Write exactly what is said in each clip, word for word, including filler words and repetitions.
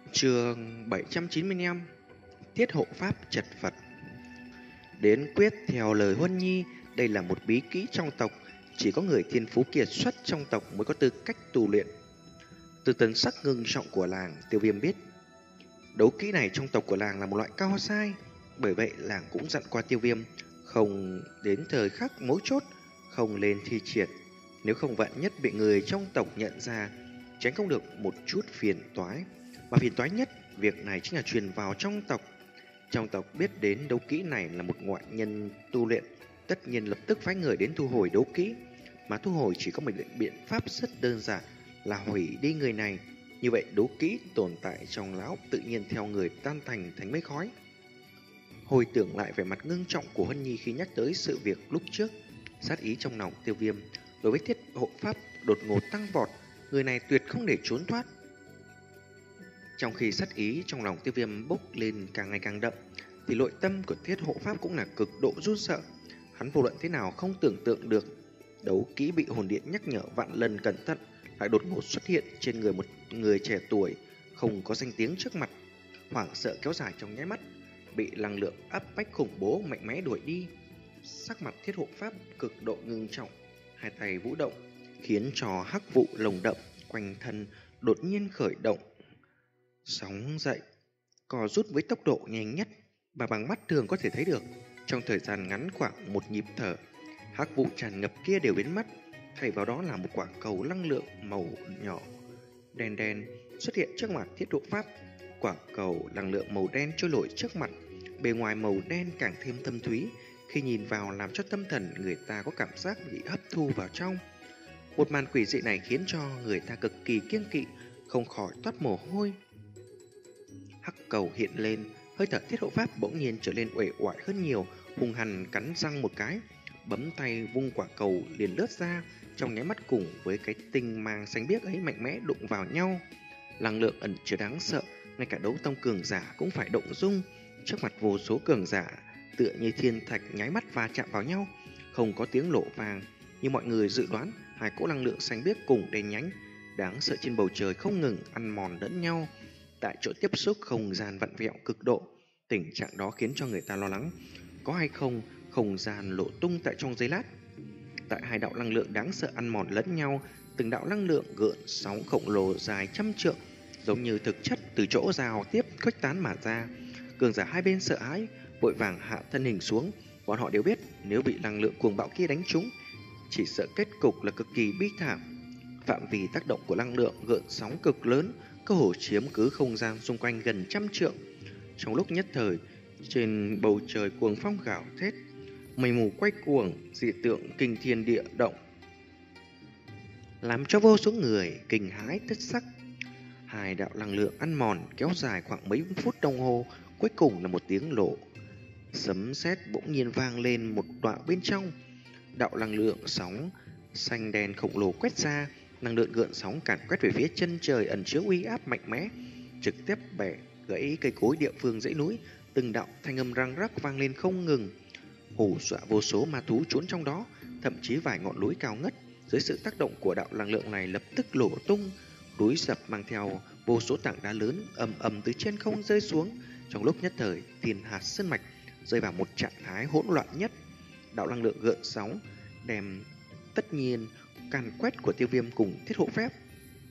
Chương bảy trăm chín mươi lăm. Tiết hộ pháp chật vật. Đến quyết theo lời Huân Nhi, đây là một bí kỹ trong tộc, chỉ có người thiên phú kiệt xuất trong tộc mới có tư cách tu luyện. Từ tần sắc ngưng trọng của làng, Tiêu Viêm biết đấu kỹ này trong tộc của làng là một loại cao sai. Bởi vậy làng cũng dặn qua Tiêu Viêm không đến thời khắc mấu chốt không lên thi triển, nếu không vạn nhất bị người trong tộc nhận ra, tránh không được một chút phiền toái. Mà phiền toái nhất, việc này chính là truyền vào trong tộc. Trong tộc biết đến đấu kỹ này là một ngoại nhân tu luyện, tất nhiên lập tức phái người đến thu hồi đấu kỹ. Mà thu hồi chỉ có một biện pháp rất đơn giản là hủy đi người này. Như vậy đấu kỹ tồn tại trong lão tự nhiên theo người tan thành thành mây khói. Hồi tưởng lại vẻ mặt ngưng trọng của Hân Nhi khi nhắc tới sự việc lúc trước, sát ý trong lòng Tiêu Viêm đối với thiết hộ pháp đột ngột tăng vọt. Người này tuyệt không để trốn thoát. Trong khi sát ý trong lòng Tiêu Viêm bốc lên càng ngày càng đậm, thì nội tâm của thiết hộ pháp cũng là cực độ run sợ. Hắn vô luận thế nào không tưởng tượng được đấu kỹ bị hồn điện nhắc nhở vạn lần cẩn thận lại đột ngột xuất hiện trên người một người trẻ tuổi không có danh tiếng trước mặt. Hoảng sợ kéo dài trong nháy mắt, bị năng lượng áp bách khủng bố mạnh mẽ đuổi đi. Sắc mặt thiết hộ pháp cực độ ngưng trọng, hai tay vũ động khiến cho hắc vụ lồng đậm quanh thân đột nhiên khởi động, sóng dậy, cò rút với tốc độ nhanh nhất và bằng mắt thường có thể thấy được. Trong thời gian ngắn khoảng một nhịp thở, hắc vụ tràn ngập kia đều biến mất, thay vào đó là một quả cầu năng lượng màu nhỏ đen đen xuất hiện trước mặt thiết hộ pháp. Quả cầu năng lượng màu đen trôi nổi trước mặt, bề ngoài màu đen càng thêm thâm thúy, khi nhìn vào làm cho tâm thần người ta có cảm giác bị hấp thu vào trong. Một màn quỷ dị này khiến cho người ta cực kỳ kiêng kỵ, không khỏi toát mồ hôi. Hắc cầu hiện lên, hơi thở thiết hộ pháp bỗng nhiên trở nên uể oải hơn nhiều, hung hăng cắn răng một cái, bấm tay vung quả cầu liền lướt ra, trong nháy mắt cùng với cái tinh mang xanh biếc ấy mạnh mẽ đụng vào nhau. Năng lượng ẩn chứa đáng sợ, ngay cả đấu tông cường giả cũng phải động dung. Trước mặt vô số cường giả, tựa như thiên thạch nháy mắt va chạm vào nhau, không có tiếng nổ vang. Như mọi người dự đoán, hai cỗ năng lượng xanh biếc cùng đen nhánh đáng sợ trên bầu trời không ngừng ăn mòn lẫn nhau. Tại chỗ tiếp xúc không gian vặn vẹo cực độ, tình trạng đó khiến cho người ta lo lắng có hay không không gian lộ tung tại trong giây lát. Tại hai đạo năng lượng đáng sợ ăn mòn lẫn nhau, từng đạo năng lượng gợn sóng khổng lồ dài trăm trượng, giống như thực chất từ chỗ giao tiếp khuếch tán mà ra. Cường giả hai bên sợ hãi, vội vàng hạ thân hình xuống. Bọn họ đều biết nếu bị năng lượng cuồng bạo kia đánh trúng, chỉ sợ kết cục là cực kỳ bi thảm. Phạm vi tác động của năng lượng gợn sóng cực lớn, cơ hồ chiếm cứ không gian xung quanh gần trăm trượng. Trong lúc nhất thời, trên bầu trời cuồng phong gào thét, mây mù quay cuồng, dị tượng kinh thiên địa động, làm cho vô số người kinh hãi thất sắc. Hai đạo năng lượng ăn mòn kéo dài khoảng mấy phút đồng hồ, cuối cùng là một tiếng nổ. Sấm sét bỗng nhiên vang lên một đoạn bên trong. Đạo năng lượng sóng xanh đen khổng lồ quét ra, năng lượng gợn sóng càn quét về phía chân trời ẩn chứa uy áp mạnh mẽ, trực tiếp bẻ gãy cây cối địa phương dãy núi. Từng đạo thanh âm răng rắc vang lên không ngừng, hù dọa vô số ma thú trốn trong đó. Thậm chí vài ngọn núi cao ngất dưới sự tác động của đạo năng lượng này lập tức nổ tung, núi sập mang theo vô số tảng đá lớn ầm ầm từ trên không rơi xuống. Trong lúc nhất thời, thiên hạt sơn mạch rơi vào một trạng thái hỗn loạn nhất. Đạo năng lượng gợn sóng đem tất nhiên càn quét của Tiêu Viêm cùng thiết hộ phép.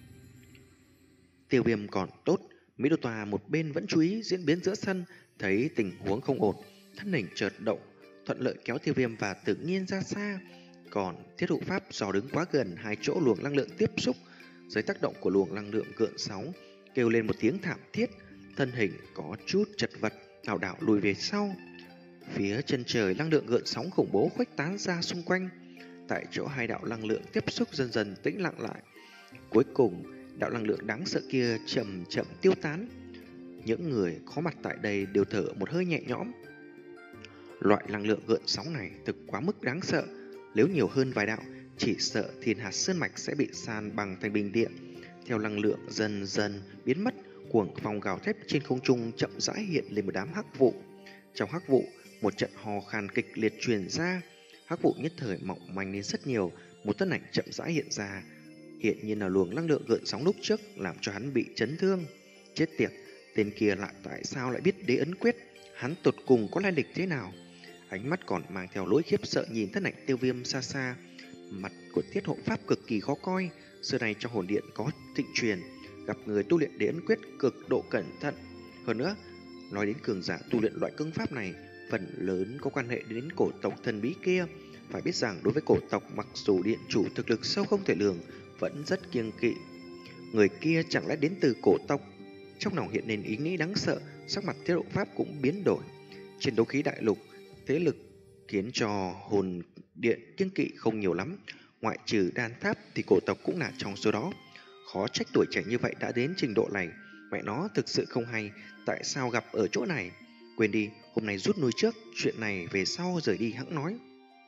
Tiêu Viêm còn tốt, Mỹ Đô Tòa một bên vẫn chú ý diễn biến giữa sân, thấy tình huống không ổn, thân hình chợt động, thuận lợi kéo Tiêu Viêm và tự nhiên ra xa. Còn thiết hộ pháp do đứng quá gần hai chỗ luồng năng lượng tiếp xúc, dưới tác động của luồng năng lượng gợn sóng, kêu lên một tiếng thảm thiết, thân hình có chút chật vật, lảo đảo lùi về sau. Phía chân trời năng lượng gợn sóng khủng bố khuếch tán ra xung quanh. Tại chỗ hai đạo năng lượng tiếp xúc dần dần tĩnh lặng lại. Cuối cùng, đạo năng lượng đáng sợ kia chậm chậm tiêu tán. Những người có mặt tại đây đều thở một hơi nhẹ nhõm. Loại năng lượng gợn sóng này thực quá mức đáng sợ. Nếu nhiều hơn vài đạo, chỉ sợ thiên hạt sơn mạch sẽ bị san bằng thành bình địa. Theo năng lượng dần dần biến mất, cuồng phong gào thét trên không trung chậm rãi hiện lên một đám hắc vụ. Trong hắc vụ, một trận hò khan kịch liệt truyền ra. Hắc vụ nhất thời mỏng manh lên rất nhiều, một thân ảnh chậm rãi hiện ra. Hiện nhiên là luồng năng lượng gợn sóng lúc trước làm cho hắn bị chấn thương. Chết tiệt, tên kia lại tại sao lại biết đế ấn quyết? Hắn tột cùng có lai lịch thế nào? Ánh mắt còn mang theo lối khiếp sợ nhìn thân ảnh Tiêu Viêm xa xa. Mặt của Thiết Hộ Pháp cực kỳ khó coi. Xưa này trong hồn điện có thịnh truyền, gặp người tu luyện đế ấn quyết cực độ cẩn thận. Hơn nữa, nói đến cường giả tu luyện loại cương pháp này, phần lớn có quan hệ đến cổ tộc thần bí kia. Phải biết rằng đối với cổ tộc, mặc dù điện chủ thực lực sâu không thể lường, vẫn rất kiêng kỵ. Người kia chẳng lẽ đến từ cổ tộc? Trong lòng hiện lên ý nghĩ đáng sợ, sắc mặt Thiết Hộ Pháp cũng biến đổi. Trên đấu khí đại lục, thế lực khiến cho hồn điện kiêng kỵ không nhiều lắm. Ngoại trừ đan tháp thì cổ tộc cũng là trong số đó. Khó trách tuổi trẻ như vậy đã đến trình độ này. Mẹ nó thực sự không hay, tại sao gặp ở chỗ này? Quên đi, hôm nay rút lui trước, chuyện này về sau rời đi hẵng nói.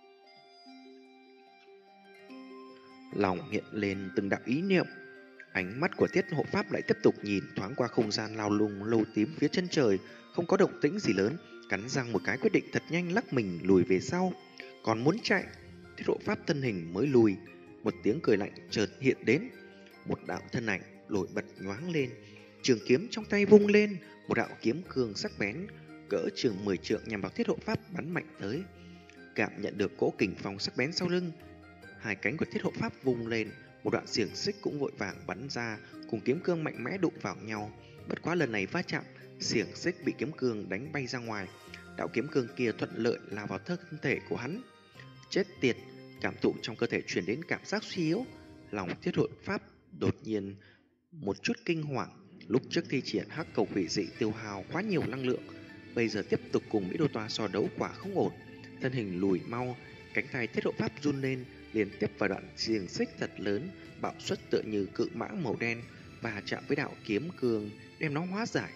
Lòng hiện lên từng đạo ý niệm. Ánh mắt của Tiết Hộ Pháp lại tiếp tục nhìn thoáng qua không gian lao lung lâu tím phía chân trời, không có động tĩnh gì lớn, cắn răng một cái quyết định thật nhanh lắc mình lùi về sau. Còn muốn chạy, Tiết Hộ Pháp thân hình mới lùi, một tiếng cười lạnh chợt hiện đến, một đạo thân ảnh nổi bật nhoáng lên, trường kiếm trong tay vung lên, một đạo kiếm cương sắc bén cỡ chừng mười trượng nhằm vào Tiết Hộ Pháp bắn mạnh tới. Cảm nhận được cỗ kình phong sắc bén sau lưng, hai cánh của Thiết Hộ Pháp vung lên, một đoạn xiềng xích cũng vội vàng bắn ra, cùng kiếm cương mạnh mẽ đụng vào nhau. Bất quá lần này va chạm, xiềng xích bị kiếm cương đánh bay ra ngoài. Đạo kiếm cương kia thuận lợi lao vào thân thể của hắn. Chết tiệt, cảm thụ trong cơ thể truyền đến cảm giác suy yếu. Lòng Thiết Hộ Pháp đột nhiên một chút kinh hoàng. Lúc trước thi triển hắc cầu hủy dị tiêu hao quá nhiều năng lượng, bây giờ tiếp tục cùng Mỹ Đô Toa so đấu quả không ổn. Thân hình lùi mau, cánh tay Thiết Hộ Pháp run lên, liên tiếp vào đoạn xiềng xích thật lớn, bạo xuất tựa như cự mãng màu đen và chạm với đạo kiếm cương đem nó hóa giải.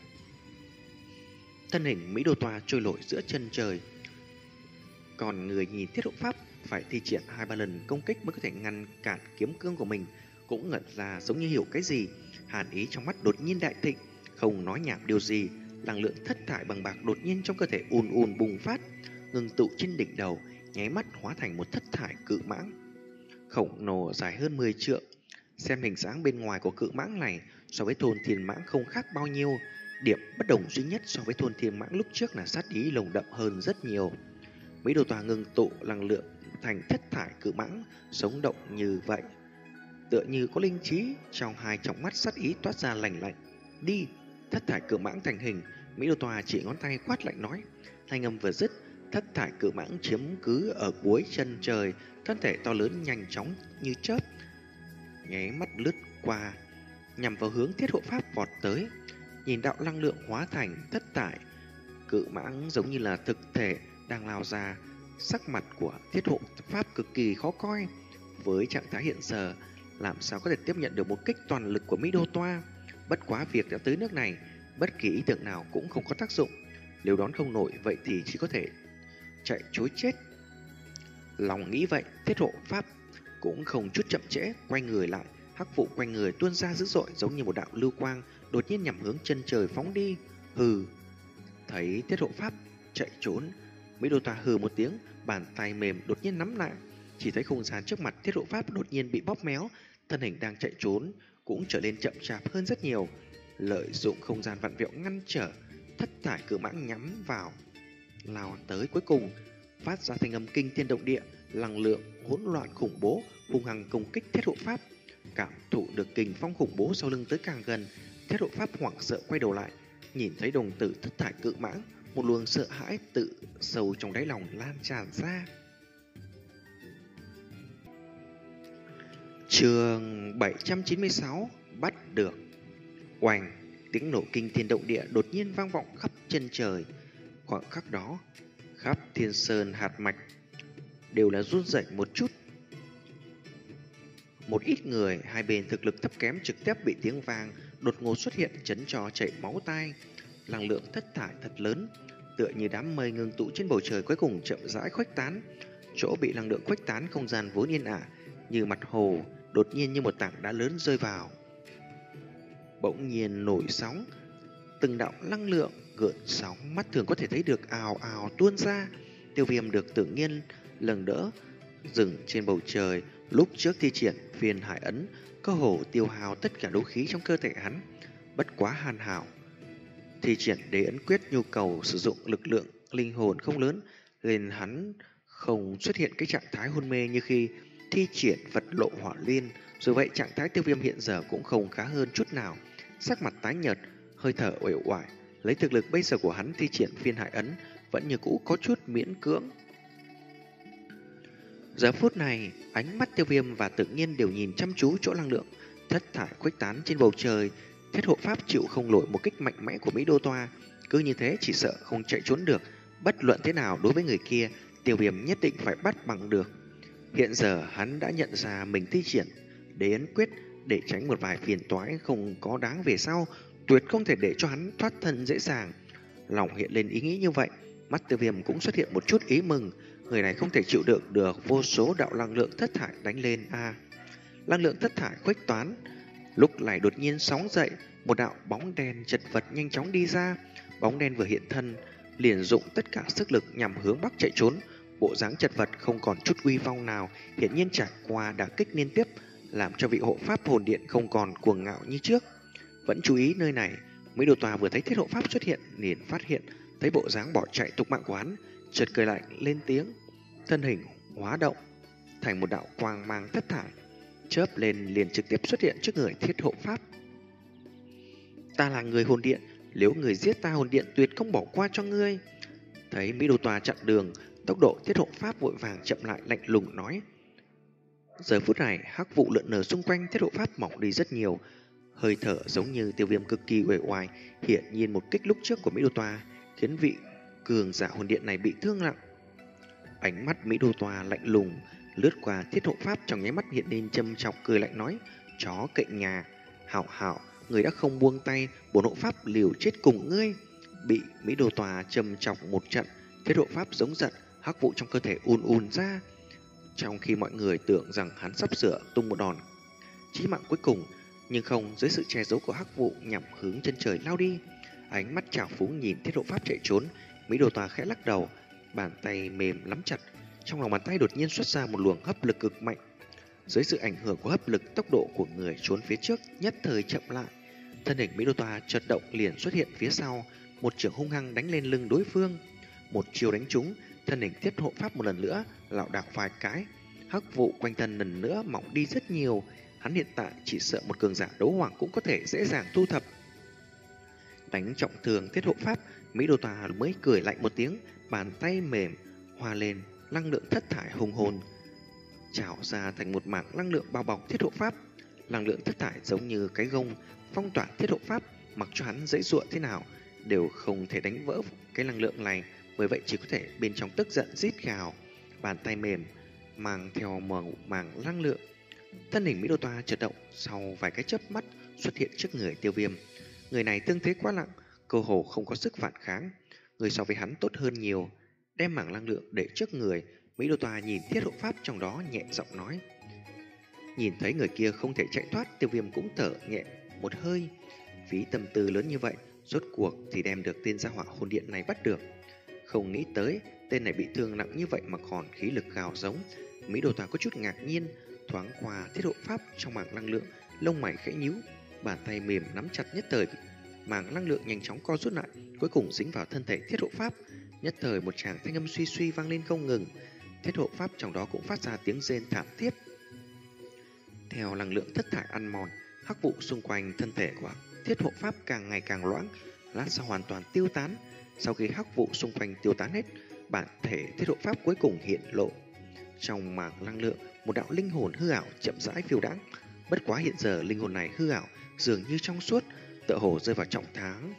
Thân hình Mỹ Đô Toa trôi nổi giữa chân trời. Còn người nhìn Thiết Hộ Pháp phải thi triển hai ba lần công kích mới có thể ngăn cản kiếm cương của mình, cũng ngẩn ra giống như hiểu cái gì. Hàn ý trong mắt đột nhiên đại thịnh, không nói nhảm điều gì, năng lượng thất thải bằng bạc đột nhiên trong cơ thể ùn ùn bùng phát, ngưng tụ trên đỉnh đầu, nháy mắt hóa thành một thất thải cự mãng khổng lồ dài hơn mười trượng. Xem hình dáng bên ngoài của cự mãng này so với thôn thiên mãng không khác bao nhiêu. Điểm bất đồng duy nhất so với thôn thiên mãng lúc trước là sát ý lồng đậm hơn rất nhiều. Mỹ Đô Toa ngưng tụ năng lượng thành thất thải cự mãng, sống động như vậy, tựa như có linh trí. Trong hai tròng mắt sát ý toát ra lạnh lạnh. Đi! Thất thải cự mãng thành hình, Mỹ Đô Toa chỉ ngón tay quát lạnh nói. Thanh âm vừa dứt, thất thải cự mãng chiếm cứ ở cuối chân trời, thân thể to lớn nhanh chóng như chớp, nháy mắt lướt qua, nhằm vào hướng Thiết Hộ Pháp vọt tới. Nhìn đạo năng lượng hóa thành thất thải cự mãng giống như là thực thể đang lao ra, sắc mặt của Thiết Hộ Pháp cực kỳ khó coi. Với trạng thái hiện giờ, làm sao có thể tiếp nhận được một kích toàn lực của Mỹ Đô Toa? Bất quá việc đã tới nước này, bất kỳ ý tưởng nào cũng không có tác dụng. Nếu đón không nổi vậy thì chỉ có thể chạy trối chết. Lòng nghĩ vậy, Thiết Hộ Pháp cũng không chút chậm trễ, quay người lại, hắc vụ quanh người tuôn ra dữ dội giống như một đạo lưu quang, đột nhiên nhằm hướng chân trời phóng đi. Hừ! Thấy Thiết Hộ Pháp chạy trốn, Mỹ Đô Toa hừ một tiếng, bàn tay mềm đột nhiên nắm lại, chỉ thấy không gian trước mặt Thiết Hộ Pháp đột nhiên bị bóp méo, thân hình đang chạy trốn cũng trở nên chậm chạp hơn rất nhiều. Lợi dụng không gian vặn vẹo ngăn trở, thất thải cự mãng nhắm vào lao tới, cuối cùng phát ra thanh âm kinh thiên động địa, năng lượng hỗn loạn khủng bố hung hăng công kích Thiết Hộ Pháp. Cảm thụ được kình phong khủng bố sau lưng tới càng gần, Thiết Hộ Pháp hoảng sợ quay đầu lại, nhìn thấy đồng tử thất thải cự mãng, một luồng sợ hãi tự sâu trong đáy lòng lan tràn ra. Chương bảy trăm chín mươi sáu bắt được. Oanh, tiếng nổ kinh thiên động địa đột nhiên vang vọng khắp chân trời. Khoảng khắc đó, khắp thiên sơn hạt mạch đều là run rẩy một chút. Một ít người hai bên thực lực thấp kém trực tiếp bị tiếng vang đột ngột xuất hiện chấn cho chảy máu tai. Năng lượng thất thải thật lớn, tựa như đám mây ngưng tụ trên bầu trời cuối cùng chậm rãi khuếch tán. Chỗ bị năng lượng khuếch tán không gian vốn yên ả như mặt hồ, đột nhiên như một tảng đá lớn rơi vào, bỗng nhiên nổi sóng. Từng đạo năng lượng gợn sóng mắt thường có thể thấy được ào ào tuôn ra. Tiêu Viêm được tự nhiên lần đỡ dừng trên bầu trời. Lúc trước thi triển phiền hải ấn, cơ hồ tiêu hao tất cả đấu khí trong cơ thể hắn. bất quá hoàn hảo. Thi triển đế ấn quyết nhu cầu sử dụng lực lượng linh hồn không lớn, nên hắn không xuất hiện cái trạng thái hôn mê như khi thi triển vật lộ hỏa liên. Dù vậy trạng thái Tiêu Viêm hiện giờ cũng không khá hơn chút nào, sắc mặt tái nhợt, hơi thở uể oải. Lấy thực lực bây giờ của hắn, thi triển phiên hải ấn vẫn như cũ có chút miễn cưỡng. Giờ phút này, ánh mắt Tiêu Viêm và Tự Nhiên đều nhìn chăm chú chỗ năng lượng thất thải khuếch tán trên bầu trời. Thiết hộ pháp chịu không nổi một kích mạnh mẽ của Mỹ Đô Toa, cứ như thế chỉ sợ không chạy trốn được. Bất luận thế nào, đối với người kia, Tiêu Viêm nhất định phải bắt bằng được. Hiện giờ hắn đã nhận ra mình thi triển đế ấn quyết để tránh một vài phiền toái không có đáng về sau, tuyệt không thể để cho hắn thoát thân dễ dàng. Lòng hiện lên ý nghĩ như vậy, mắt Tiêu Viêm cũng xuất hiện một chút ý mừng. Người này không thể chịu đựng được vô số đạo năng lượng thất thải đánh lên a. À, năng lượng thất thải khuếch toán, lúc này đột nhiên sóng dậy, một đạo bóng đen chật vật nhanh chóng đi ra. Bóng đen vừa hiện thân, liền dụng tất cả sức lực nhằm hướng bắc chạy trốn. Bộ dáng chật vật không còn chút uy phong nào, hiển nhiên trải qua đả kích liên tiếp, làm cho vị hộ pháp hồn điện không còn cuồng ngạo như trước. Vẫn chú ý nơi này, Mỹ Đô Tòa vừa thấy thiết hộ pháp xuất hiện, liền phát hiện thấy bộ dáng bỏ chạy tục mạng của hắn, chợt cười lạnh lên tiếng, thân hình hóa động thành một đạo quang mang thất thải, chớp lên liền trực tiếp xuất hiện trước người thiết hộ pháp. Ta là người hồn điện, nếu người giết ta hồn điện tuyệt không bỏ qua cho ngươi. Thấy Mỹ Đô Tòa chặn đường, tốc độ thiết hộ pháp vội vàng chậm lại, lạnh lùng nói. Giờ phút này hắc vụ lượn lờ xung quanh thiết hộ pháp mỏng đi rất nhiều, hơi thở giống như Tiêu Viêm cực kỳ uể oải. Hiển nhiên một kích lúc trước của Mỹ Đô Tòa khiến vị cường giả hồn điện này bị thương nặng. Ánh mắt Mỹ Đô Tòa lạnh lùng lướt qua thiết hộ pháp, trong nháy mắt hiện lên châm chọc cười lạnh nói, chó cậy nhà, hảo hảo, người đã không buông tay, bổn hộ pháp liều chết cùng ngươi. Bị Mỹ Đô Tòa châm chọc một trận, thiết hộ pháp giống giận, hắc vụ trong cơ thể ùn ùn ra. Trong khi mọi người tưởng rằng hắn sắp sửa tung một đòn chí mạng cuối cùng, nhưng không, dưới sự che giấu của hắc vụ nhằm hướng chân trời lao đi. Ánh mắt trào phúng nhìn thiết hộ pháp chạy trốn, Mỹ Đô Tòa khẽ lắc đầu, bàn tay mềm nắm chặt. Trong lòng bàn tay đột nhiên xuất ra một luồng hấp lực cực mạnh. Dưới sự ảnh hưởng của hấp lực, tốc độ của người trốn phía trước nhất thời chậm lại. Thân hình Mỹ Đô Tòa chợt động liền xuất hiện phía sau, một chưởng hung hăng đánh lên lưng đối phương. Một chiều đánh trúng, thân hình thiết hộ pháp một lần nữa lảo đảo vài cái, hắc vụ quanh thân lần nữa mỏng đi rất nhiều. Hắn hiện tại chỉ sợ một cường giả đấu hoàng cũng có thể dễ dàng thu thập. Đánh trọng thương thiết hộ pháp, Mỹ Đô Tòa mới cười lạnh một tiếng, bàn tay mềm hòa lên năng lượng thất thải hùng hồn, trào ra thành một mảng năng lượng bao bọc thiết hộ pháp. Năng lượng thất thải giống như cái gông phong tỏa thiết hộ pháp, mặc cho hắn dãy dụa thế nào đều không thể đánh vỡ cái năng lượng này, bởi vậy chỉ có thể bên trong tức giận rít gào. Bàn tay mềm mang theo màu màng năng lượng, thân hình Mỹ Đô Tòa chợt động, sau vài cái chớp mắt xuất hiện trước người Tiêu Viêm. Người này tương thế quá nặng, cơ hồ không có sức phản kháng. Người so với hắn tốt hơn nhiều, đem mảng năng lượng để trước người. Mỹ Đô Tòa nhìn thiết hộ pháp trong đó, nhẹ giọng nói. Nhìn thấy người kia không thể chạy thoát, Tiêu Viêm cũng thở nhẹ một hơi. Phí tâm tư lớn như vậy, rốt cuộc thì đem được tên gia hỏa hồn điện này bắt được. Không nghĩ tới tên này bị thương nặng như vậy mà còn khí lực gào giống. Mỹ Đô Tòa có chút ngạc nhiên, thoáng qua thiết hộ pháp trong mảng năng lượng, lông mày khẽ nhíu, bàn tay mềm nắm chặt, nhất thời mảng năng lượng nhanh chóng co rút lại, cuối cùng dính vào thân thể thiết hộ pháp. Nhất thời một tràng thanh âm suy suy vang lên không ngừng, thiết hộ pháp trong đó cũng phát ra tiếng rên thảm thiết. Theo năng lượng thất thải ăn mòn, hắc vụ xung quanh thân thể của thiết hộ pháp càng ngày càng loãng, lát sau hoàn toàn tiêu tán. Sau khi hắc vụ xung quanh tiêu tán hết, bản thể thiết hộ pháp cuối cùng hiện lộ. Trong mảng năng lượng, một đạo linh hồn hư ảo chậm rãi phiêu đãng. Bất quá hiện giờ linh hồn này hư ảo dường như trong suốt, tựa hồ rơi vào trọng tháng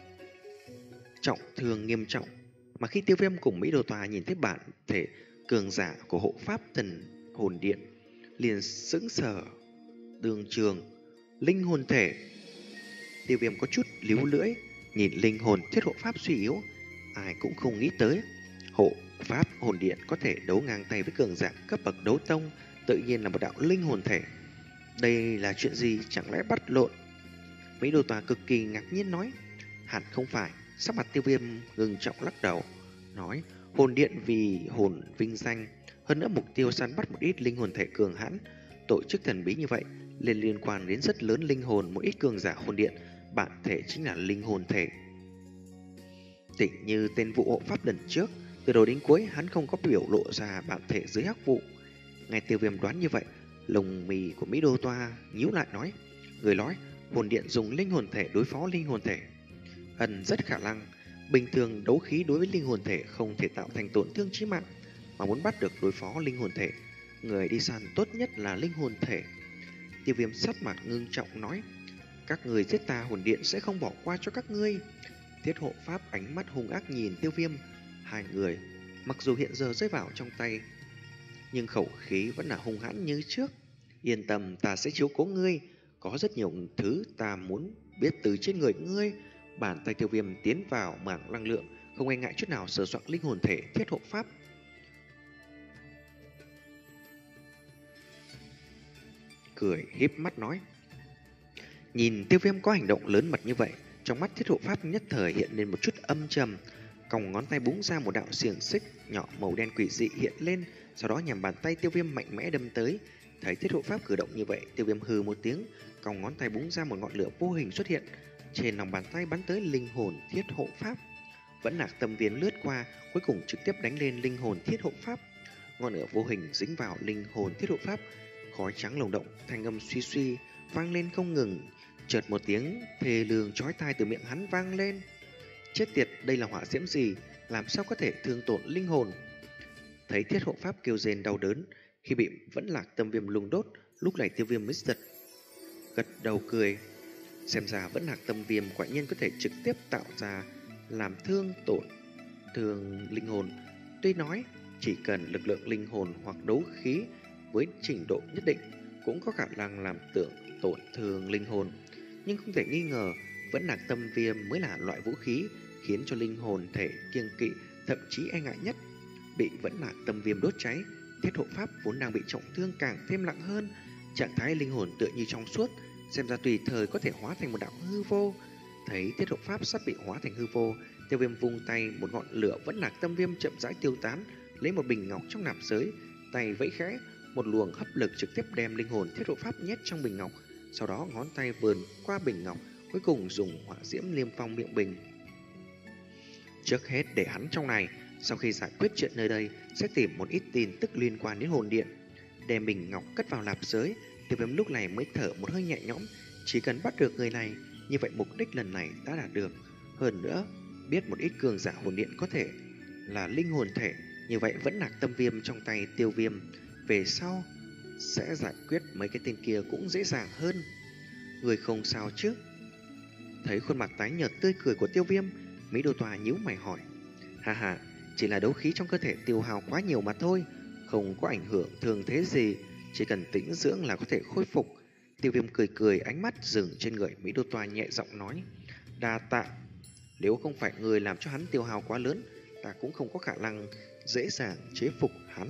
trọng thương nghiêm trọng. Mà khi Tiêu Viêm cùng Mỹ Đô Tòa nhìn thấy bản thể cường giả của hộ pháp thần hồn điện, liền sững sờ. Đường trường linh hồn thể. Tiêu Viêm có chút líu lưỡi, nhìn linh hồn thiết hộ pháp suy yếu. Ai cũng không nghĩ tới hộ pháp hồn điện có thể đấu ngang tay với cường giả cấp bậc đấu tông, tự nhiên là một đạo linh hồn thể. Đây là chuyện gì, chẳng lẽ bắt lộn? Mỹ Đô Tòa cực kỳ ngạc nhiên nói. Hẳn không phải. Sắc mặt Tiêu Viêm ngừng trọng lắc đầu, nói hồn điện vì hồn vinh danh, hơn nữa mục tiêu săn bắt một ít linh hồn thể cường hãn. Tổ chức thần bí như vậy liền liên quan đến rất lớn linh hồn một ít cường giả hồn điện, bản thể chính là linh hồn thể. Tỉ như tên vụ hộ pháp lần trước, từ đầu đến cuối hắn không có biểu lộ ra bản thể dưới hắc vụ. Nghe Tiêu Viêm đoán như vậy, lồng mì của Mỹ Đô Toa nhíu lại nói: người nói hồn điện dùng linh hồn thể đối phó linh hồn thể. Ẩn rất khả năng, bình thường đấu khí đối với linh hồn thể không thể tạo thành tổn thương chí mạng, mà muốn bắt được đối phó linh hồn thể, người đi săn tốt nhất là linh hồn thể. Tiêu Viêm sắc mặt ngưng trọng nói: các người giết ta, hồn điện sẽ không bỏ qua cho các ngươi. Thiết hộ pháp ánh mắt hung ác nhìn Tiêu Viêm. Hai người mặc dù hiện giờ rơi vào trong tay, nhưng khẩu khí vẫn là hung hãn như trước. Yên tâm, ta sẽ chiếu cố ngươi. Có rất nhiều thứ ta muốn biết từ trên người ngươi. Bàn tay Tiêu Viêm tiến vào mảng năng lượng, không e ngại chút nào sờ soạn linh hồn thể thiết hộ pháp. Cười híp mắt nói. Nhìn Tiêu Viêm có hành động lớn mật như vậy, trong mắt thiết hộ pháp nhất thời hiện lên một chút âm trầm. Còng ngón tay búng ra một đạo xiềng xích nhỏ màu đen quỷ dị hiện lên, sau đó nhằm bàn tay Tiêu Viêm mạnh mẽ đâm tới. Thấy thiết hộ pháp cử động như vậy, Tiêu Viêm hừ một tiếng, còng ngón tay búng ra một ngọn lửa vô hình xuất hiện, trên lòng bàn tay bắn tới linh hồn thiết hộ pháp. Vẫn lạc tâm viên lướt qua, cuối cùng trực tiếp đánh lên linh hồn thiết hộ pháp. Ngọn lửa vô hình dính vào linh hồn thiết hộ pháp, khói trắng lồng động, thanh âm suy suy vang lên không ngừng. Chợt một tiếng thê lương chói tai từ miệng hắn vang lên. Chết tiệt, đây là hỏa diễm gì, làm sao có thể thương tổn linh hồn? Thấy thiết hộ pháp kêu rên đau đớn khi bị vẫn lạc tâm viêm lùng đốt, lúc này Tiêu Viêm mới giật gật đầu cười. Xem ra vẫn lạc tâm viêm quả nhiên có thể trực tiếp tạo ra làm thương tổn thương linh hồn. Tuy nói chỉ cần lực lượng linh hồn hoặc đấu khí với trình độ nhất định cũng có khả năng làm tượng tổn thương linh hồn, nhưng không thể nghi ngờ vẫn lạc tâm viêm mới là loại vũ khí khiến cho linh hồn thể kiêng kỵ, thậm chí e ngại nhất. Bị vẫn lạc tâm viêm đốt cháy, thiết hộ pháp vốn đang bị trọng thương càng thêm nặng hơn, trạng thái linh hồn tựa như trong suốt, xem ra tùy thời có thể hóa thành một đạo hư vô. Thấy thiết hộ pháp sắp bị hóa thành hư vô, Tiêu Viêm vung tay, một ngọn lửa vẫn lạc tâm viêm chậm rãi tiêu tán, lấy một bình ngọc trong nạp giới, tay vẫy khẽ, một luồng hấp lực trực tiếp đem linh hồn thiết hộ pháp nhét trong bình ngọc, sau đó ngón tay vườn qua bình ngọc, cuối cùng dùng hỏa diễm liêm phong miệng bình. Trước hết để hắn trong này, sau khi giải quyết chuyện nơi đây sẽ tìm một ít tin tức liên quan đến hồn điện, đem bình ngọc cất vào nạp giới. Tiêu Viêm lúc này mới thở một hơi nhẹ nhõm, chỉ cần bắt được người này, như vậy mục đích lần này đã đạt được. Hơn nữa, biết một ít cường giả hồn điện có thể là linh hồn thể, như vậy vẫn lạc tâm viêm trong tay Tiêu Viêm, về sau sẽ giải quyết mấy cái tên kia cũng dễ dàng hơn. Người không sao chứ? Thấy khuôn mặt tái nhợt tươi cười của Tiêu Viêm, Mỹ Đô Tòa nhíu mày hỏi. Hà hà, chỉ là đấu khí trong cơ thể tiêu hao quá nhiều mà thôi, không có ảnh hưởng thường thế gì, chỉ cần tĩnh dưỡng là có thể khôi phục. Tiêu Viêm cười cười, ánh mắt dừng trên người Mỹ Đô Tòa, nhẹ giọng nói. Đa tạ, nếu không phải người làm cho hắn tiêu hao quá lớn, ta cũng không có khả năng dễ dàng chế phục hắn.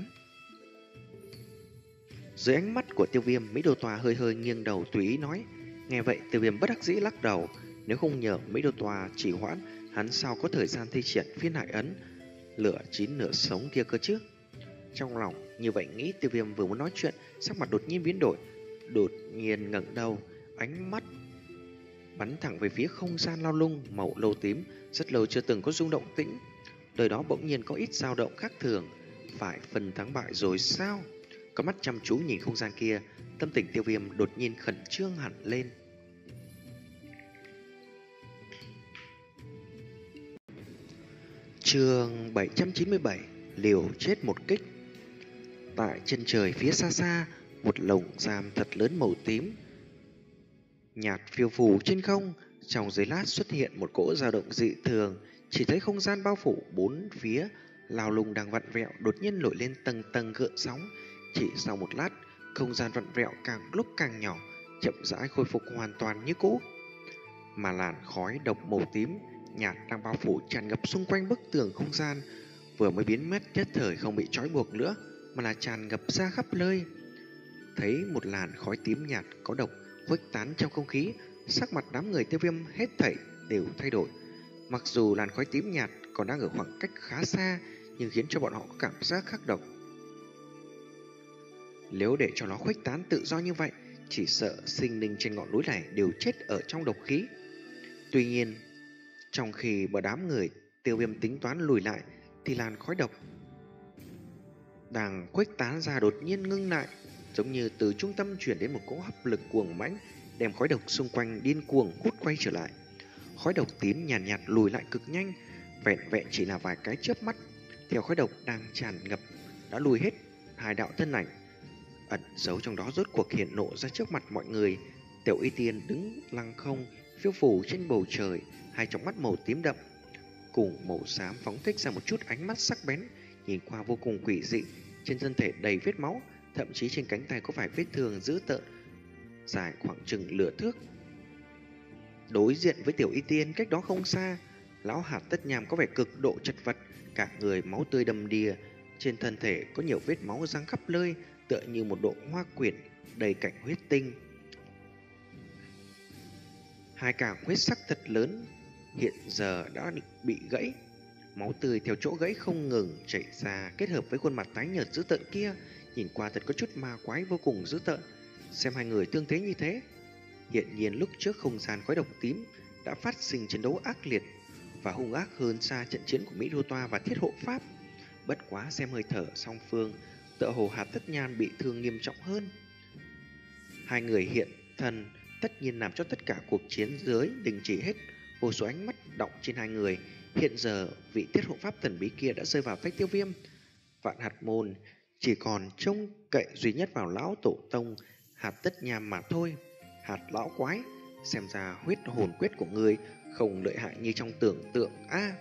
Dưới ánh mắt của Tiêu Viêm, Mỹ Đô Tòa hơi hơi nghiêng đầu tùy ý nói. Nghe vậy, Tiêu Viêm bất đắc dĩ lắc đầu, nếu không nhờ Mỹ Đô Tòa chỉ hoãn, hắn sao có thời gian thi triển phiên hải ấn lửa chín nửa sống kia cơ chứ? Trong lòng như vậy nghĩ, Tiêu Viêm vừa muốn nói chuyện, sắc mặt đột nhiên biến đổi, đột nhiên ngẩng đầu, ánh mắt bắn thẳng về phía không gian lao lung màu lâu tím, rất lâu chưa từng có rung động tĩnh. Đời đó bỗng nhiên có ít dao động khác thường, phải phân thắng bại rồi sao? Có mắt chăm chú nhìn không gian kia, tâm tình Tiêu Viêm đột nhiên khẩn trương hẳn lên. Chương bảy trăm chín mươi bảy, liều chết một kích. Tại chân trời phía xa xa, một lồng giam thật lớn màu tím nhạt phiêu phù trên không. Trong giây lát xuất hiện một cỗ dao động dị thường, chỉ thấy không gian bao phủ bốn phía lao lung đang vặn vẹo, đột nhiên nổi lên tầng tầng gợn sóng. Chỉ sau một lát, không gian vặn vẹo càng lúc càng nhỏ, chậm rãi khôi phục hoàn toàn như cũ. Mà làn khói độc màu tím nhạt đang bao phủ tràn ngập xung quanh bức tường không gian, vừa mới biến mất nhất thời không bị trói buộc nữa, mà là tràn ngập ra khắp nơi. Thấy một làn khói tím nhạt có độc khuếch tán trong không khí, sắc mặt đám người Tiêu Viêm hết thảy đều thay đổi. Mặc dù làn khói tím nhạt còn đang ở khoảng cách khá xa, nhưng khiến cho bọn họ có cảm giác khắc độc. Nếu để cho nó khuếch tán tự do như vậy, chỉ sợ sinh linh trên ngọn núi này đều chết ở trong độc khí. Tuy nhiên, trong khi bờ đám người Tiêu Viêm tính toán lùi lại thì làn khói độc đang khuếch tán ra đột nhiên ngưng lại, giống như từ trung tâm chuyển đến một cỗ hấp lực cuồng mãnh, đem khói độc xung quanh điên cuồng hút quay trở lại. Khói độc tím nhàn nhạt, nhạt lùi lại cực nhanh, vẹn vẹn chỉ là vài cái chớp mắt, theo khói độc đang tràn ngập đã lùi hết hai đạo thân ảnh ẩn giấu trong đó rốt cuộc hiện lộ ra trước mặt mọi người. Tiểu Y Tiên đứng lăng không phiêu phù trên bầu trời, hai tròng mắt màu tím đậm cùng màu xám phóng thích ra một chút ánh mắt sắc bén, nhìn qua vô cùng quỷ dị. Trên thân thể đầy vết máu, thậm chí trên cánh tay có vài vết thương dữ tợn dài khoảng chừng nửa thước. Đối diện với Tiểu Y Tiên cách đó không xa, lão Hạt Tất Nham có vẻ cực độ chật vật, cả người máu tươi đầm đìa, trên thân thể có nhiều vết máu răng khắp nơi, tựa như một độ hoa quyển đầy cảnh huyết tinh. Hai càng huyết sắc thật lớn hiện giờ đã bị gãy, máu tươi theo chỗ gãy không ngừng chảy ra, kết hợp với khuôn mặt tái nhợt dữ tợn kia, nhìn qua thật có chút ma quái vô cùng dữ tợn. Xem hai người tương thế như thế, hiện nhiên lúc trước không gian khói độc tím đã phát sinh chiến đấu ác liệt và hung ác hơn xa trận chiến của Mỹ Đô Toa và Thiết Hộ Pháp. Bất quá xem hơi thở song phương, tựa hồ Hạt Tất Nhan bị thương nghiêm trọng hơn. Hai người hiện thân tất nhiên làm cho tất cả cuộc chiến dưới đình chỉ hết. Vô số ánh mắt đọng trên hai người. Hiện giờ vị Thiết Hộ Pháp thần bí kia đã rơi vào tay Tiêu Viêm. Vạn Hạt Môn chỉ còn trông cậy duy nhất vào lão tổ tông Hạt Tất Nham mà thôi. Hạt lão quái, xem ra huyết hồn quyết của ngươi không lợi hại như trong tưởng tượng a. À,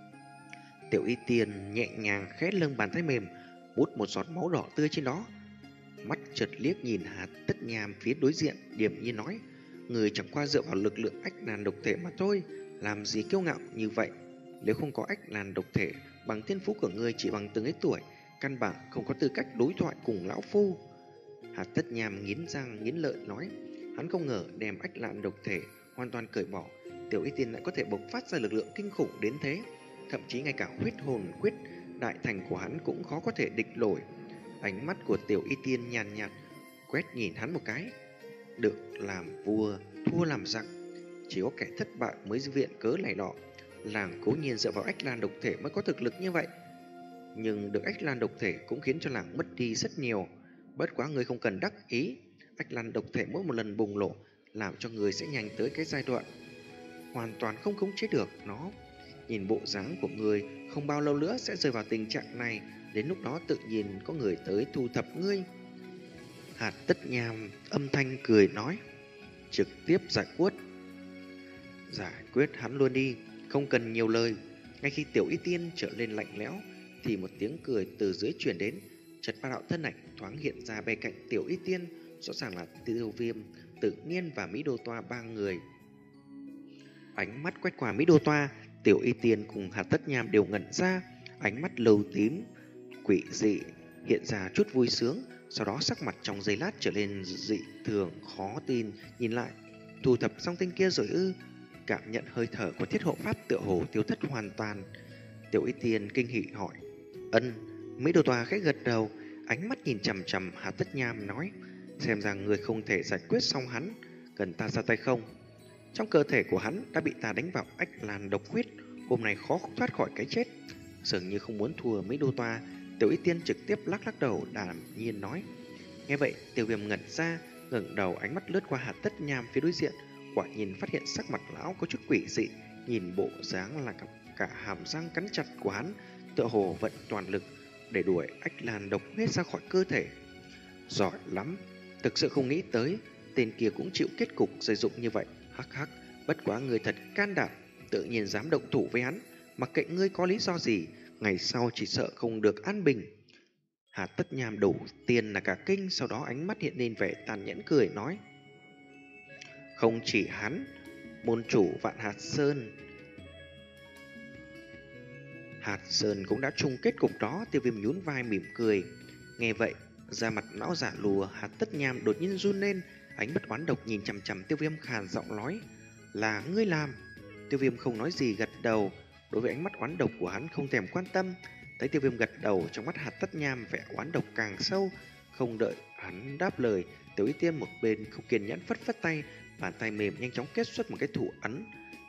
Tiểu Y Tiên nhẹ nhàng khẽ lưng bàn tay mềm, bút một giọt máu đỏ tươi trên đó. Mắt chợt liếc nhìn Hạt Tất Nham phía đối diện, điềm nhiên nói: người chẳng qua dựa vào lực lượng ách nan độc thể mà thôi, làm gì kiêu ngạo như vậy. Nếu không có ách nan độc thể, bằng thiên phú của ngươi chỉ bằng từng ấy tuổi, căn bản không có tư cách đối thoại cùng lão phu. Hạt Tất Nham nghiến răng nghiến lợi nói. Hắn không ngờ đem ách nan độc thể hoàn toàn cởi bỏ, Tiểu Y Tiên lại có thể bộc phát ra lực lượng kinh khủng đến thế. Thậm chí ngay cả huyết hồn quyết đại thành của hắn cũng khó có thể địch nổi. Ánh mắt của Tiểu Y Tiên nhàn nhạt, nhạt quét nhìn hắn một cái. Được làm vua, thua làm giặc, chỉ có kẻ thất bại mới viện cớ này lọ. Làng cố nhiên dựa vào ách lan độc thể mới có thực lực như vậy, nhưng được ách lan độc thể cũng khiến cho làng mất đi rất nhiều. Bất quá người không cần đắc ý, ách lan độc thể mỗi một lần bùng nổ làm cho người sẽ nhanh tới cái giai đoạn hoàn toàn không khống chế được nó. Nhìn bộ dáng của người, không bao lâu nữa sẽ rơi vào tình trạng này, đến lúc đó tự nhiên có người tới thu thập ngươi. Hạt Tất Nham âm thanh cười nói, trực tiếp giải quyết. Giải quyết hắn luôn đi, không cần nhiều lời. Ngay khi Tiểu Y Tiên trở lên lạnh lẽo thì một tiếng cười từ dưới truyền đến, chợt ba đạo thân ảnh thoáng hiện ra bên cạnh Tiểu Y Tiên, rõ ràng là Tiêu Viêm, Tự Nhiên và Mỹ Đô Toa ba người. Ánh mắt quét qua Mỹ Đô Toa, Tiểu Y Tiên cùng Hạt Tất Nham đều ngẩn ra, ánh mắt lầu tím quỷ dị hiện ra chút vui sướng, sau đó sắc mặt trong giây lát trở lên dị thường khó tin. Nhìn lại, thu thập xong tên kia rồi ư? Cảm nhận hơi thở của Thiết Hộ Pháp tựa hồ tiêu thất hoàn toàn. Tiểu Y Tiên kinh hỉ hỏi. Ân. Mỹ Đô Toa khẽ gật đầu, ánh mắt nhìn chằm chằm Hạt Tất Nham nói, xem rằng người không thể giải quyết xong hắn, cần ta ra tay không? Trong cơ thể của hắn đã bị ta đánh vào ách lan độc huyết, hôm nay khó thoát khỏi cái chết. Dường như không muốn thua Mỹ Đô Toa, Tiểu Y Tiên trực tiếp lắc lắc đầu đàm nhiên nói. Nghe vậy, Tiêu Viêm ngẩn ra, ngẩng đầu ánh mắt lướt qua Hạt Tất Nham phía đối diện, quả nhìn phát hiện sắc mặt lão có chút quỷ dị, nhìn bộ dáng là cả, cả hàm răng cắn chặt của hắn, tựa hồ vận toàn lực để đuổi ách lan độc huyết ra khỏi cơ thể. Giỏi lắm, thực sự không nghĩ tới tên kia cũng chịu kết cục rơi dụng như vậy. Hắc hắc, bất quá người thật can đảm, tự nhiên dám động thủ với hắn, mặc kệ ngươi có lý do gì, ngày sau chỉ sợ không được an bình. Hạt Tất Nham đầu tiên là cả kinh, sau đó ánh mắt hiện lên vẻ tàn nhẫn cười nói. Không chỉ hắn, môn chủ Vạn Hạt Sơn Hạt Sơn cũng đã chung kết cục đó. Tiêu Viêm nhún vai mỉm cười. Nghe vậy, da mặt lão giả lùa Hạt Tất Nham đột nhiên run lên, ánh mắt oán độc nhìn chằm chằm Tiêu Viêm khàn giọng nói, là ngươi làm? Tiêu Viêm không nói gì gật đầu. Đối với ánh mắt oán độc của hắn không thèm quan tâm. Thấy Tiêu Viêm gật đầu, trong mắt Hạt Tất Nham vẻ oán độc càng sâu. Không đợi hắn đáp lời, Tiểu Y Tiên một bên không kiên nhẫn phất phất tay, bàn tay mềm nhanh chóng kết xuất một cái thủ ấn,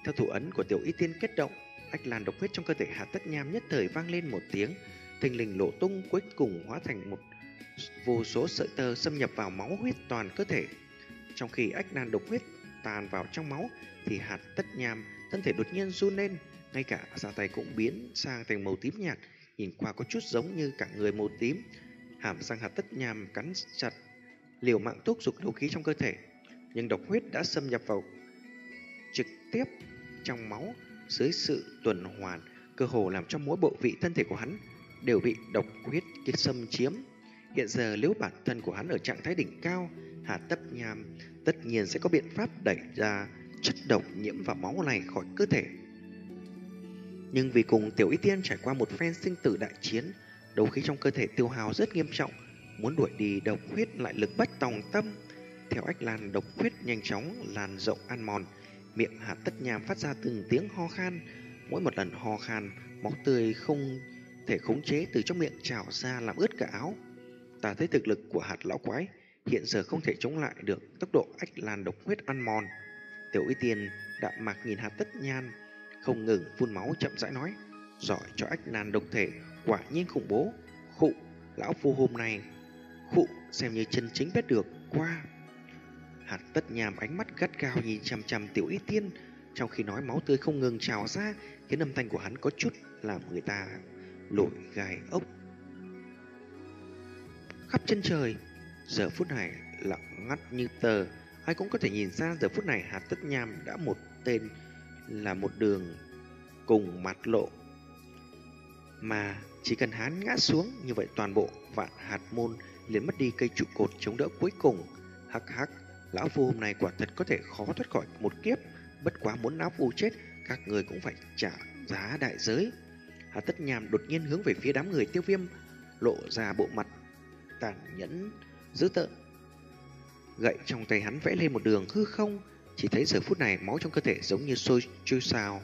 Theo thủ ấn của Tiểu Y Tiên kết động, ách lan độc huyết trong cơ thể Hà Tất Nham nhất thời vang lên một tiếng, thình lình nổ tung, cuối cùng hóa thành một vô số sợi tơ xâm nhập vào máu huyết toàn cơ thể. Trong khi ách lan độc huyết tàn vào trong máu thì Hà Tất Nham thân thể đột nhiên run lên, ngay cả da tay cũng biến sang thành màu tím nhạt, nhìn qua có chút giống như cả người màu tím. Hàm răng Hà Tất Nham cắn chặt, liều mạng thúc giục đấu khí trong cơ thể, nhưng độc huyết đã xâm nhập vào trực tiếp trong máu. Dưới sự tuần hoàn, cơ hồ làm cho mỗi bộ vị thân thể của hắn đều bị độc huyết kia xâm chiếm. Hiện giờ nếu bản thân của hắn ở trạng thái đỉnh cao, Hà Tất Nham tất nhiên sẽ có biện pháp đẩy ra chất độc nhiễm vào máu này khỏi cơ thể. Nhưng vì cùng Tiểu Y Tiên trải qua một phen sinh tử đại chiến, đấu khí trong cơ thể tiêu hao rất nghiêm trọng, muốn đuổi đi độc huyết lại lực bất tòng tâm. Theo ách lan độc huyết nhanh chóng lan rộng ăn mòn, miệng Hà Tất Nham phát ra từng tiếng ho khan. Mỗi một lần ho khan, máu tươi không thể khống chế từ trong miệng trào ra làm ướt cả áo. Ta thấy thực lực của hạt lão quái hiện giờ không thể chống lại được tốc độ ách lan độc huyết ăn mòn. Tiểu Y Tiên đạm mạc nhìn Hà Tất Nham, không ngừng phun máu, chậm rãi nói: giỏi cho ách lan độc thể, quả nhiên khủng bố. Khụ, lão phu hôm nay khụ xem như chân chính biết được qua. Hạt Tất Nham ánh mắt gắt gao nhìn chằm chằm Tiểu Y Tiên, trong khi nói máu tươi không ngừng trào ra, khiến âm thanh của hắn có chút làm người ta nổi gai ốc. Khắp chân trời giờ phút này lặng ngắt như tờ, ai cũng có thể nhìn ra giờ phút này Hạt Tất Nham đã một tên là một đường cùng mặt lộ, mà chỉ cần hắn ngã xuống như vậy toàn bộ Vạn Hạt môn liền mất đi cây trụ cột chống đỡ cuối cùng. Hắc hắc, lão phu hôm nay quả thật có thể khó thoát khỏi một kiếp, bất quá muốn lão phu chết, các người cũng phải trả giá đại giới. Hà Tất Nham đột nhiên hướng về phía đám người Tiêu Viêm, lộ ra bộ mặt tàn nhẫn dữ tợn. Gậy trong tay hắn vẽ lên một đường hư không, chỉ thấy giờ phút này máu trong cơ thể giống như sôi trôi xào.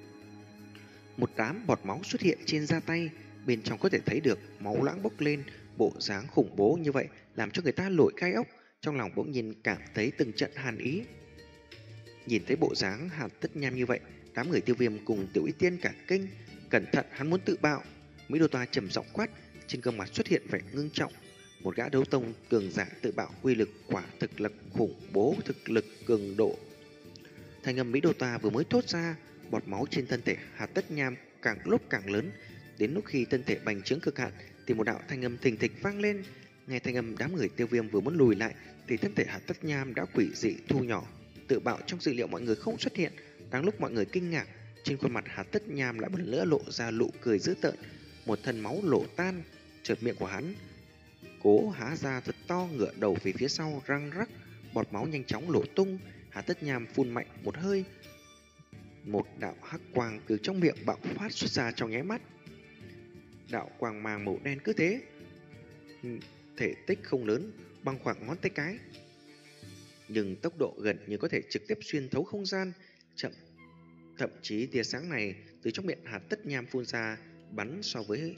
Một đám bọt máu xuất hiện trên da tay, bên trong có thể thấy được máu loãng bốc lên, bộ dáng khủng bố như vậy làm cho người ta nổi gai ốc, trong lòng bỗng nhiên cảm thấy từng trận hàn ý. Nhìn thấy bộ dáng Hạt Tất Nham như vậy, đám người Tiêu Viêm cùng Tiểu Y Tiên cả kinh. Cẩn thận, hắn muốn tự bạo. Mỹ Đô Toa trầm giọng quát, trên gương mặt xuất hiện vẻ ngưng trọng. Một gã đấu tông cường giả tự bạo, uy lực quả thực là khủng bố, thực lực cường độ. Thanh âm Mỹ Đô Toa vừa mới thốt ra, bọt máu trên thân thể Hạt Tất Nham càng lúc càng lớn. Đến lúc khi thân thể bành trướng cực hạn thì một đạo thanh âm thình thịch vang lên. Nghe thanh âm, đám người Tiêu Viêm vừa muốn lùi lại thì thân thể Hạt Tất Nham đã quỷ dị thu nhỏ. Tự bạo trong dữ liệu mọi người không xuất hiện. Đang lúc mọi người kinh ngạc, trên khuôn mặt Hạt Tất Nham lại một lần nữa lộ ra nụ cười dữ tợn. Một thân máu lộ tan, chợt miệng của hắn cố há ra thật to, ngửa đầu về phía sau, răng rắc, bọt máu nhanh chóng lộ tung. Hạt Tất Nham phun mạnh một hơi, một đạo hắc quang từ trong miệng bạo phát xuất ra trong nháy mắt. Đạo quang mang màu đen cứ thế, thể tích không lớn, bằng khoảng ngón tay cái, nhưng tốc độ gần như có thể trực tiếp xuyên thấu không gian. Chậm Thậm chí tia sáng này từ trong miệng Hạt Tất Nham phun ra bắn so với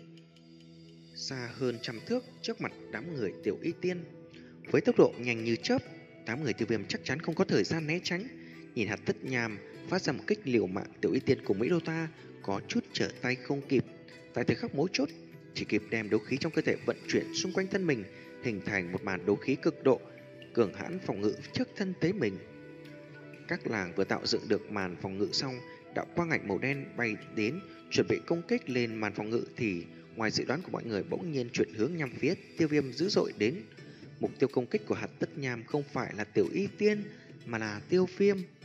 xa hơn trăm thước trước mặt đám người Tiểu Y Tiên. Với tốc độ nhanh như chớp, đám người Tiêu Viêm chắc chắn không có thời gian né tránh. Nhìn Hạt Tất Nham phát ra một kích liều mạng, Tiểu Y Tiên cùng Mỹ Đô Ta có chút trở tay không kịp. Tại thời khắc mấu chốt, chỉ kịp đem đấu khí trong cơ thể vận chuyển xung quanh thân mình, hình thành một màn đấu khí cực độ cường hãn phòng ngự trước thân tế mình. Các làng vừa tạo dựng được màn phòng ngự xong, đạo quang ảnh màu đen bay đến chuẩn bị công kích lên màn phòng ngự thì ngoài dự đoán của mọi người bỗng nhiên chuyển hướng nhằm phía Tiêu Viêm dữ dội đến. Mục tiêu công kích của Hạt Tất Nham không phải là Tiểu Y Tiên mà là Tiêu Viêm.